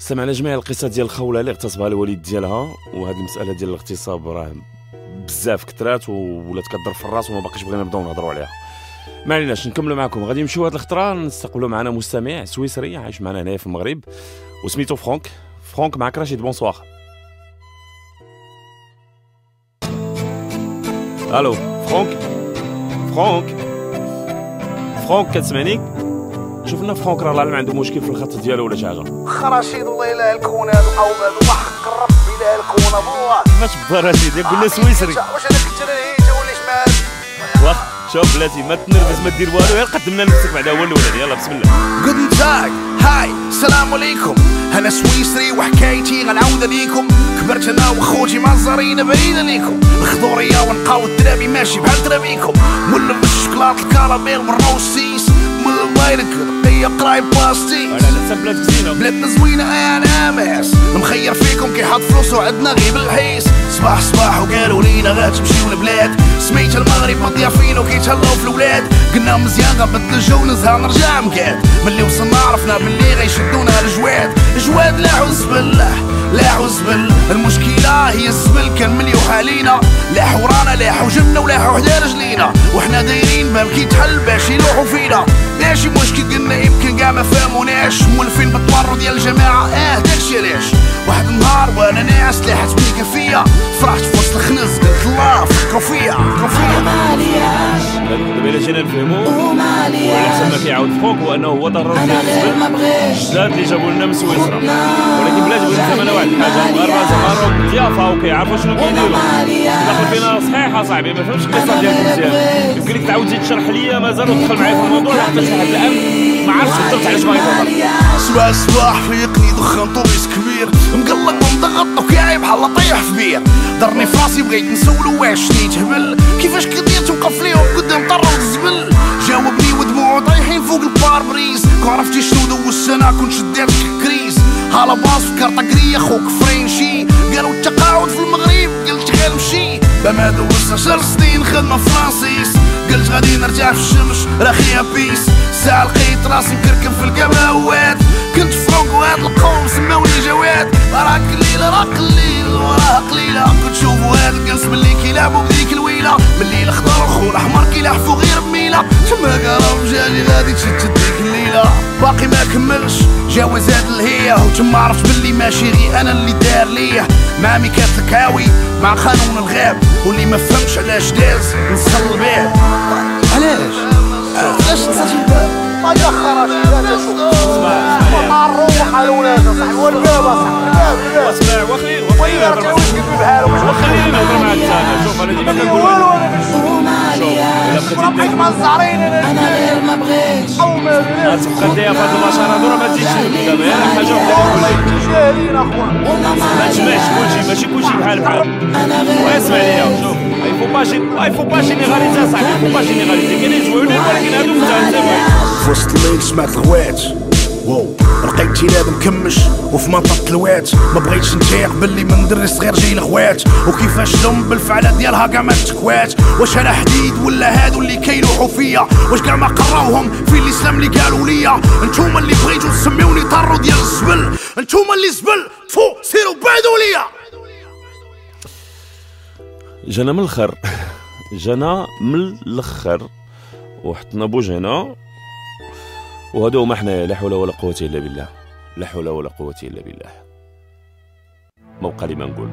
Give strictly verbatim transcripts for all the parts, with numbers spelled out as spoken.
سمعنا جميع القصة ديال الخولة اللي اغتصبها الوالد ديالها، وهذه المسألة ديال الاغتصاب راه بزاف كثرات ولات كضرب في الراس وما باقيش بغينا نبداو نهضروا عليها. ما عليناش نكملوا معكم، غادي نمشيو هذه الخطره نستقبلوا معنا مستمع سويسري عايش معنا هنايا في المغرب وسميتو فرانك. فرانك معك رشيد، بونسوار. الو فرانك فرانك فرانك كتسمعني؟ شوف لنا فرانك راه العالم عنده مشكل في الخط ديالو ولا شي حاجه. خراشيد والله الا الكون هاد القوم هادو وحق ربي لا الكون ابوه كيفاش براشيد قلنا سويسري؟ واش انا كنت رهيجه ولا شمال؟ واخ شوف بلاتي ما تنرفز ما دير والو، غير قدمنا نفسك بعدا هو الاولاني. يلا بسم الله. جودن تاغ هاي السلام عليكم، انا سويسري وحكايتي غنعاودها ليكم. كبرت انا وخوتي مازارين بعيده ليكم، الخضوريه ونقاو الدرابي ماشي بحال درابيكم. مول بالشكلاط الكراميل والروسيس من المايلك هي قرايب باستي. بلادنا زوينه انا ماس مخير فيكم كي حط فلوس وعندنا غير بالحيس. صباح صباح وقالوا لينا غتمشيو لبلاد سميت المغرب مضيافين وكيتهلاو في الولاد. قلنا مزيان غنبدل الجو نزهه نرجع مقاد. ملي وصلنا عرفنا باللي غيشدونا الجواد. جواد لا عزبل لا عزبل، المشكله هي الزبل كان مليوح علينا. لاح ورانا لاح وجبنا ولاحو حدا رجلينا، وحنا دايرين باب كيتحل باش يلوحوا فينا. ماشي مشكل قلنا يمكن كاع ما فهموناش، مولفين بالتورط ديال الجماعه اه داكشي علاش. واحد النهار وانا ناعس لاحت بيك فيا، فرحت في وسط الخنز قلت الله فكروا فيا فكروا فيا. مالياش دابا الا جينا نفهمو وعلى حسب ما كيعاود فوق هو انه هو ضرر ديال الزبل الجداد اللي جابوا لنا من سويسرا. ولكن بلاتي بغيت نفهم انا واحد الحاجه، المغاربه زعما ضيافه وكيعرفوا شنو كيديروا. داخل فينا صحيح اصاحبي ما فهمتش القصه ديالكم مزيان. يمكن لك تعاود تشرح ليا مازال ودخل معايا في الموضوع حتى لحد الان ما عرفتش قدرت علاش باغي تهضر. صباح صباح فيقني دخان طوبيس كبير مقلق ومضغط وكاعي بحال طيح في بير. ضرني في راسي بغيت نسولو واش نيت هبل، كيفاش كدير توقف ليهم قدام طرو الزبل. جاوبني ودموعو طايحين فوق الباربريز، كون عرفتي شنو دوزت انا كنت شديت كريز. هالا باص في كارطاكريا خوك فرنشي، قالوا التقاعد في المغرب قلت غير نمشي. بما دوزت عشر سنين خدمه فرانسيس، قلت غادي نرجع في الشمس راخيها بيس. ساعة لقيت راسي مكركب في الكباوات، كنت فرونك وهاد القوم سماوني جواد. راك قليلة راك قليل وراها قليلة، كنت شوفو هاد القنص ملي كيلعبو بديك الويلة. ملي الخضر وخو الاحمر كيلحفو غير بميلة، تما كرام جالي غادي تشتت ديك الليلة. باقي ما كملش جوازات الهية، وتما عرفت بلي ماشي غير انا اللي دار ليه. مع ميكات الكاوي مع قانون الغاب، واللي ما فهمش علاش داز نصل الباب. علاش؟ علاش نصل الباب؟ ما يخرج لا تشوف ما نروح على ولاد صاحبي والباب صاحبي. اسمع وخلي وخلي نهضر بحالو وخليني نهضر معاك انا. شوف انا ديما كنقول ربك ما الزعرين انا غير ما بغيتش غتبقى داير فهاد المشهر هادو راه ما تزيدش دابا غير حاجه وحده جاهلين اخويا. ما تجمعش كلشي ماشي كلشي بحال بحال. واسمع ليا شوف il faut pas il faut pas généraliser ça il faut pas généraliser كاينين زوينين ولكن هادو متعدين. في وسط الليل سمعت الغوات واو لقيت تيلاد مكمش وفي منطقة الوات. ما بغيتش نتيق باللي من دري صغير جاي الغوات، وكيفاش لهم بالفعلة ديالها كاع ما تكوات. واش انا حديد ولا هادو اللي كيلوحوا فيا؟ واش كاع ما قراوهم في الاسلام اللي قالوا ليا؟ انتوما اللي بغيتو تسميوني طرو ديال الزبل، انتوما اللي زبل تفو سيروا بعدوا ليا. جانا من الاخر جانا من الاخر وحطنا بوجهنا، وهذا هما حنايا. لا حول ولا قوة الا بالله، لا حول ولا قوة الا بالله. ما بقى لي ما نقول.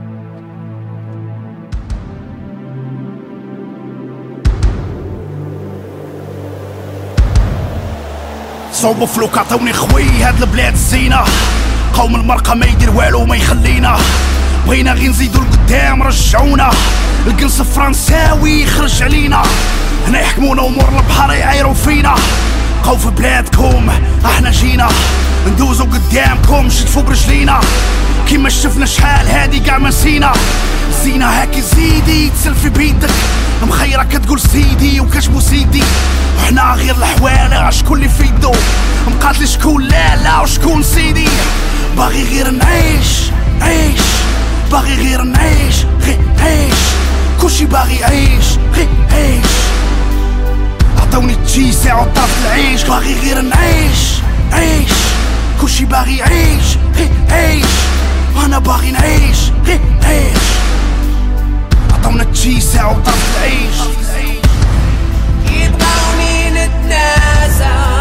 صوبوا فلوك عطوني خوي هاد البلاد الزينة، قوم المرقة ما يدير والو ما يخلينا. بغينا غير نزيدو لقدام رجعونا، القنص فرنساوي يخرج علينا. هنا يحكمونا ومور البحر يعايروا فينا. بقاو في بلادكم احنا جينا ندوزو قدامكم شدفو برجلينا. كيما شفنا شحال هادي قاع ما نسينا. زينة هاكي زيدي تسلفي بيدك، مخيرة كتقول سيدي وكتبو سيدي. وحنا غير الحوالة شكون اللي في يدو، مقاتلي شكون لا لا وشكون سيدي. باغي غير نعيش عيش، باغي غير نعيش غير عيش، كلشي باغي يعيش غير عيش. عطوني التيسع وطرف العيش، باغي غير نعيش عيش، كلشي ماشي باغي يعيش غي عيش، انا باغي نعيش غي عيش. عطاونا التيسع وطرف العيش، يبغوني نتناسى